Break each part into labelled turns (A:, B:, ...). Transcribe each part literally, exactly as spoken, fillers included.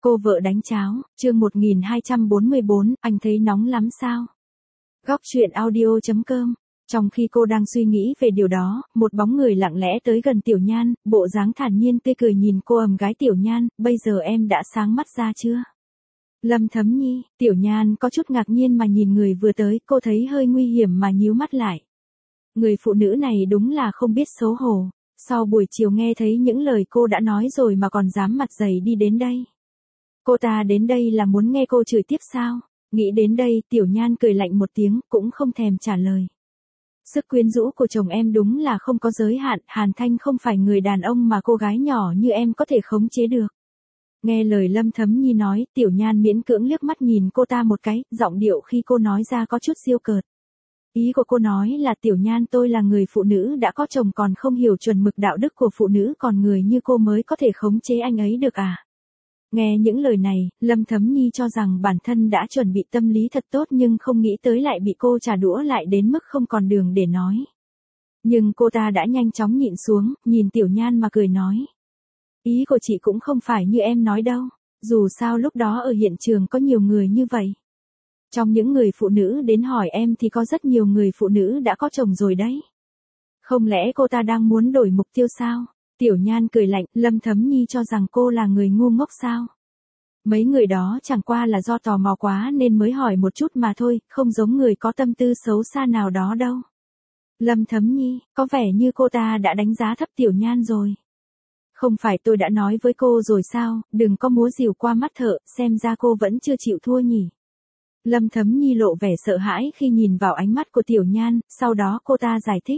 A: Cô vợ đánh cháo, chương một nghìn hai trăm bốn mươi bốn, anh thấy nóng lắm sao? Góc truyện audio chấm com. Trong khi cô đang suy nghĩ về điều đó, một bóng người lặng lẽ tới gần Tiểu Nhan, bộ dáng thản nhiên tươi cười nhìn cô ầm gái Tiểu Nhan, bây giờ em đã sáng mắt ra chưa? Lâm Thấm Nhi, Tiểu Nhan có chút ngạc nhiên mà nhìn người vừa tới, cô thấy hơi nguy hiểm mà nhíu mắt lại. Người phụ nữ này đúng là không biết xấu hổ, sau buổi chiều nghe thấy những lời cô đã nói rồi mà còn dám mặt dày đi đến đây. Cô ta đến đây là muốn nghe cô chửi tiếp sao? Nghĩ đến đây, Tiểu Nhan cười lạnh một tiếng, cũng không thèm trả lời. Sức quyến rũ của chồng em đúng là không có giới hạn, Hàn Thanh không phải người đàn ông mà cô gái nhỏ như em có thể khống chế được. Nghe lời Lâm Thấm Nhi nói, Tiểu Nhan miễn cưỡng liếc mắt nhìn cô ta một cái, giọng điệu khi cô nói ra có chút giễu cợt. Ý của cô nói là Tiểu Nhan tôi là người phụ nữ đã có chồng còn không hiểu chuẩn mực đạo đức của phụ nữ, còn người như cô mới có thể khống chế anh ấy được à? Nghe những lời này, Lâm Thấm Nhi cho rằng bản thân đã chuẩn bị tâm lý thật tốt nhưng không nghĩ tới lại bị cô trả đũa lại đến mức không còn đường để nói. Nhưng cô ta đã nhanh chóng nhịn xuống, nhìn Tiểu Nhan mà cười nói. Ý của chị cũng không phải như em nói đâu, dù sao lúc đó ở hiện trường có nhiều người như vậy. Trong những người phụ nữ đến hỏi em thì có rất nhiều người phụ nữ đã có chồng rồi đấy. Không lẽ cô ta đang muốn đổi mục tiêu sao? Tiểu Nhan cười lạnh, Lâm Thấm Nhi cho rằng cô là người ngu ngốc sao? Mấy người đó chẳng qua là do tò mò quá nên mới hỏi một chút mà thôi, không giống người có tâm tư xấu xa nào đó đâu. Lâm Thấm Nhi, có vẻ như cô ta đã đánh giá thấp Tiểu Nhan rồi. Không phải tôi đã nói với cô rồi sao, đừng có múa rìu qua mắt thợ, xem ra cô vẫn chưa chịu thua nhỉ. Lâm Thấm Nhi lộ vẻ sợ hãi khi nhìn vào ánh mắt của Tiểu Nhan, sau đó cô ta giải thích.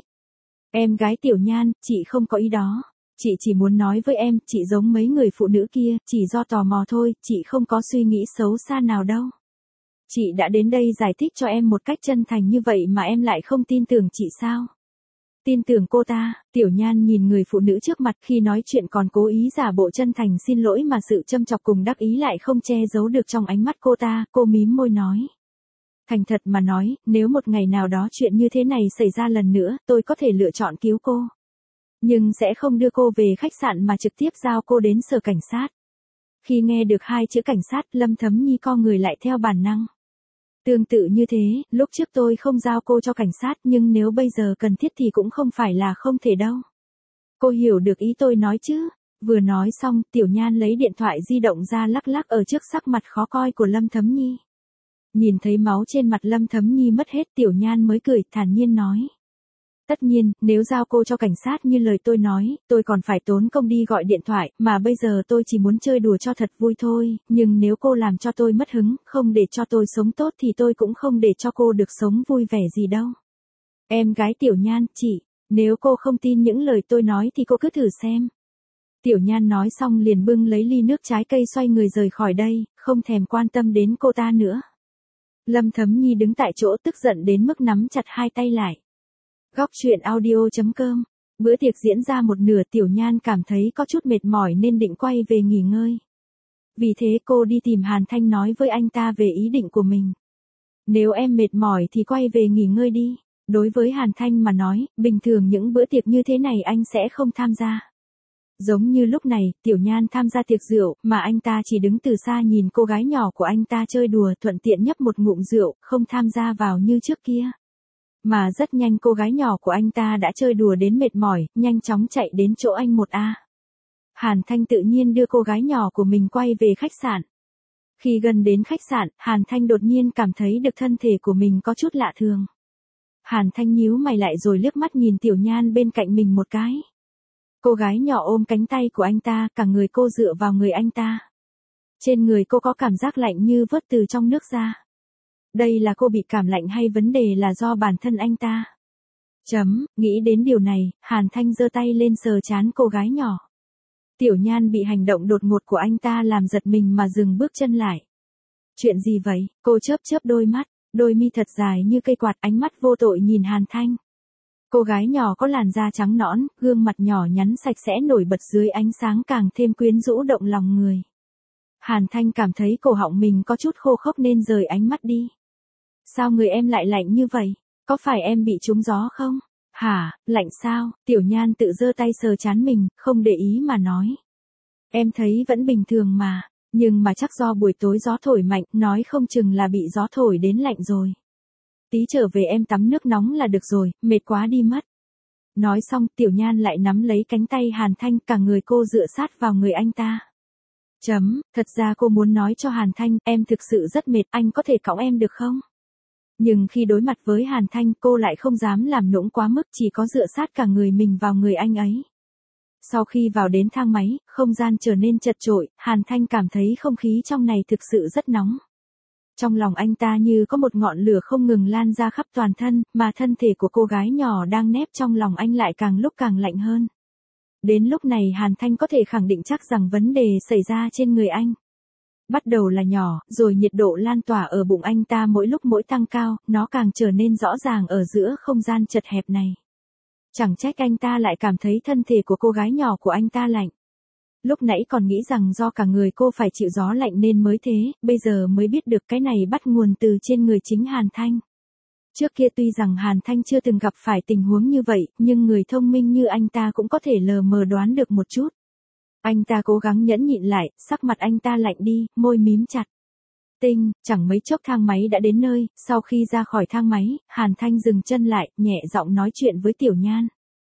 A: Em gái Tiểu Nhan, chị không có ý đó. Chị chỉ muốn nói với em, chị giống mấy người phụ nữ kia, chỉ do tò mò thôi, chị không có suy nghĩ xấu xa nào đâu. Chị đã đến đây giải thích cho em một cách chân thành như vậy mà em lại không tin tưởng chị sao? Tin tưởng cô ta, Tiểu Nhan nhìn người phụ nữ trước mặt khi nói chuyện còn cố ý giả bộ chân thành xin lỗi mà sự châm chọc cùng đắc ý lại không che giấu được trong ánh mắt cô ta, cô mím môi nói. Thành thật mà nói, nếu một ngày nào đó chuyện như thế này xảy ra lần nữa, tôi có thể lựa chọn cứu cô. Nhưng sẽ không đưa cô về khách sạn mà trực tiếp giao cô đến sở cảnh sát. Khi nghe được hai chữ cảnh sát, Lâm Thấm Nhi co người lại theo bản năng. Tương tự như thế, lúc trước tôi không giao cô cho cảnh sát nhưng nếu bây giờ cần thiết thì cũng không phải là không thể đâu. Cô hiểu được ý tôi nói chứ? Vừa nói xong, Tiểu Nhan lấy điện thoại di động ra lắc lắc ở trước sắc mặt khó coi của Lâm Thấm Nhi. Nhìn thấy máu trên mặt Lâm Thấm Nhi mất hết, Tiểu Nhan mới cười, thản nhiên nói. Tất nhiên, nếu giao cô cho cảnh sát như lời tôi nói, tôi còn phải tốn công đi gọi điện thoại, mà bây giờ tôi chỉ muốn chơi đùa cho thật vui thôi, nhưng nếu cô làm cho tôi mất hứng, không để cho tôi sống tốt thì tôi cũng không để cho cô được sống vui vẻ gì đâu. Em gái Tiểu Nhan, chị, nếu cô không tin những lời tôi nói thì cô cứ thử xem. Tiểu Nhan nói xong liền bưng lấy ly nước trái cây xoay người rời khỏi đây, không thèm quan tâm đến cô ta nữa. Lâm Thấm Nhi đứng tại chỗ tức giận đến mức nắm chặt hai tay lại. Góc truyện audio chấm com. Bữa tiệc diễn ra một nửa, Tiểu Nhan cảm thấy có chút mệt mỏi nên định quay về nghỉ ngơi. Vì thế cô đi tìm Hàn Thanh nói với anh ta về ý định của mình. Nếu em mệt mỏi thì quay về nghỉ ngơi đi. Đối với Hàn Thanh mà nói, bình thường những bữa tiệc như thế này anh sẽ không tham gia. Giống như lúc này, Tiểu Nhan tham gia tiệc rượu, mà anh ta chỉ đứng từ xa nhìn cô gái nhỏ của anh ta chơi đùa, thuận tiện nhấp một ngụm rượu, không tham gia vào như trước kia. Mà rất nhanh cô gái nhỏ của anh ta đã chơi đùa đến mệt mỏi, nhanh chóng chạy đến chỗ anh một A. Hàn Thanh tự nhiên đưa cô gái nhỏ của mình quay về khách sạn. Khi gần đến khách sạn, Hàn Thanh đột nhiên cảm thấy được thân thể của mình có chút lạ thường. Hàn Thanh nhíu mày lại rồi liếc mắt nhìn Tiểu Nhan bên cạnh mình một cái. Cô gái nhỏ ôm cánh tay của anh ta, cả người cô dựa vào người anh ta. Trên người cô có cảm giác lạnh như vớt từ trong nước ra. Đây là cô bị cảm lạnh hay vấn đề là do bản thân anh ta? Chấm, nghĩ đến điều này, Hàn Thanh giơ tay lên sờ trán cô gái nhỏ. Tiểu Nhan bị hành động đột ngột của anh ta làm giật mình mà dừng bước chân lại. Chuyện gì vậy? Cô chớp chớp đôi mắt, đôi mi thật dài như cây quạt, ánh mắt vô tội nhìn Hàn Thanh. Cô gái nhỏ có làn da trắng nõn, gương mặt nhỏ nhắn sạch sẽ nổi bật dưới ánh sáng càng thêm quyến rũ động lòng người. Hàn Thanh cảm thấy cổ họng mình có chút khô khốc nên rời ánh mắt đi. Sao người em lại lạnh như vậy? Có phải em bị trúng gió không? Hả, lạnh sao? Tiểu Nhan tự giơ tay sờ trán mình, không để ý mà nói. Em thấy vẫn bình thường mà, Nhưng mà chắc do buổi tối gió thổi mạnh, nói không chừng là bị gió thổi đến lạnh rồi. Tí trở về em tắm nước nóng là được rồi, mệt quá đi mất. Nói xong, Tiểu Nhan lại nắm lấy cánh tay Hàn Thanh, cả người cô dựa sát vào người anh ta. Chấm, thật ra cô muốn nói cho Hàn Thanh, em thực sự rất mệt, anh có thể cõng em được không? Nhưng khi đối mặt với Hàn Thanh, cô lại không dám làm nũng quá mức, chỉ có dựa sát cả người mình vào người anh ấy. Sau khi vào đến thang máy, không gian trở nên chật chội, Hàn Thanh cảm thấy không khí trong này thực sự rất nóng. Trong lòng anh ta như có một ngọn lửa không ngừng lan ra khắp toàn thân, mà thân thể của cô gái nhỏ đang nép trong lòng anh lại càng lúc càng lạnh hơn. Đến lúc này Hàn Thanh có thể khẳng định chắc rằng vấn đề xảy ra trên người anh. Bắt đầu là nhỏ, rồi nhiệt độ lan tỏa ở bụng anh ta mỗi lúc mỗi tăng cao, nó càng trở nên rõ ràng ở giữa không gian chật hẹp này. Chẳng trách anh ta lại cảm thấy thân thể của cô gái nhỏ của anh ta lạnh. Lúc nãy còn nghĩ rằng do cả người cô phải chịu gió lạnh nên mới thế, bây giờ mới biết được cái này bắt nguồn từ trên người chính Hàn Thanh. Trước kia tuy rằng Hàn Thanh chưa từng gặp phải tình huống như vậy, nhưng người thông minh như anh ta cũng có thể lờ mờ đoán được một chút. Anh ta cố gắng nhẫn nhịn lại, sắc mặt anh ta lạnh đi, môi mím chặt. Tinh, chẳng mấy chốc thang máy đã đến nơi, sau khi ra khỏi thang máy, Hàn Thanh dừng chân lại, nhẹ giọng nói chuyện với Tiểu Nhan.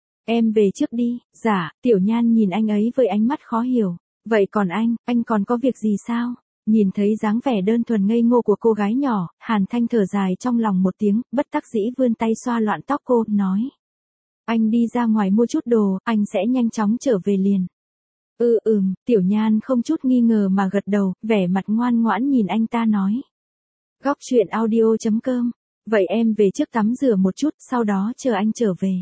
A: Em về trước đi, dạ, Tiểu Nhan nhìn anh ấy với ánh mắt khó hiểu. Vậy còn anh, anh còn có việc gì sao? Nhìn thấy dáng vẻ đơn thuần ngây ngô của cô gái nhỏ, Hàn Thanh thở dài trong lòng một tiếng, bất đắc dĩ vươn tay xoa loạn tóc cô, nói. Anh đi ra ngoài mua chút đồ, anh sẽ nhanh chóng trở về liền. Ừ ừm, Tiểu Nhan không chút nghi ngờ mà gật đầu, vẻ mặt ngoan ngoãn nhìn anh ta nói. Góc truyện audio chấm com. Vậy em về trước tắm rửa một chút, sau đó chờ anh trở về.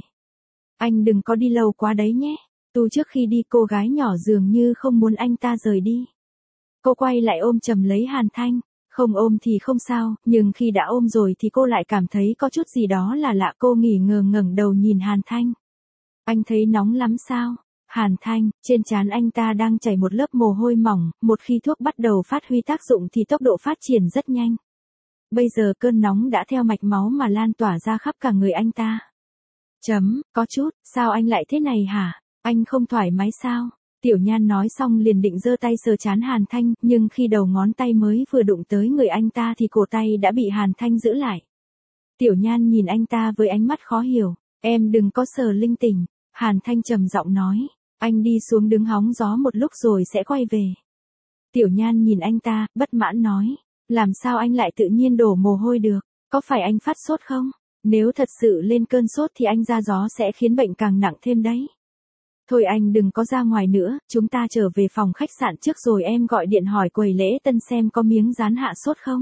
A: Anh đừng có đi lâu quá đấy nhé. Tu trước khi đi cô gái nhỏ dường như không muốn anh ta rời đi. Cô quay lại ôm chầm lấy Hàn Thanh. Không ôm thì không sao, nhưng khi đã ôm rồi thì cô lại cảm thấy có chút gì đó là lạ. Cô nghỉ ngờ ngẩng đầu nhìn Hàn Thanh. Anh thấy nóng lắm sao? Hàn Thanh, trên trán anh ta đang chảy một lớp mồ hôi mỏng, một khi thuốc bắt đầu phát huy tác dụng thì tốc độ phát triển rất nhanh. Bây giờ cơn nóng đã theo mạch máu mà lan tỏa ra khắp cả người anh ta. Chấm, có chút, sao anh lại thế này hả? Anh không thoải mái sao? Tiểu Nhan nói xong liền định giơ tay sờ trán Hàn Thanh, nhưng khi đầu ngón tay mới vừa đụng tới người anh ta thì cổ tay đã bị Hàn Thanh giữ lại. Tiểu Nhan nhìn anh ta với ánh mắt khó hiểu, em đừng có sờ linh tinh. Hàn Thanh trầm giọng nói, anh đi xuống đứng hóng gió một lúc rồi sẽ quay về. Tiểu Nhan nhìn anh ta, bất mãn nói, làm sao anh lại tự nhiên đổ mồ hôi được, có phải anh phát sốt không? Nếu thật sự lên cơn sốt thì anh ra gió sẽ khiến bệnh càng nặng thêm đấy. Thôi anh đừng có ra ngoài nữa, chúng ta trở về phòng khách sạn trước rồi em gọi điện hỏi quầy lễ tân xem có miếng dán hạ sốt không.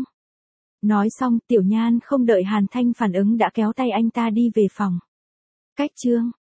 A: Nói xong, Tiểu Nhan không đợi Hàn Thanh phản ứng đã kéo tay anh ta đi về phòng. Cách chương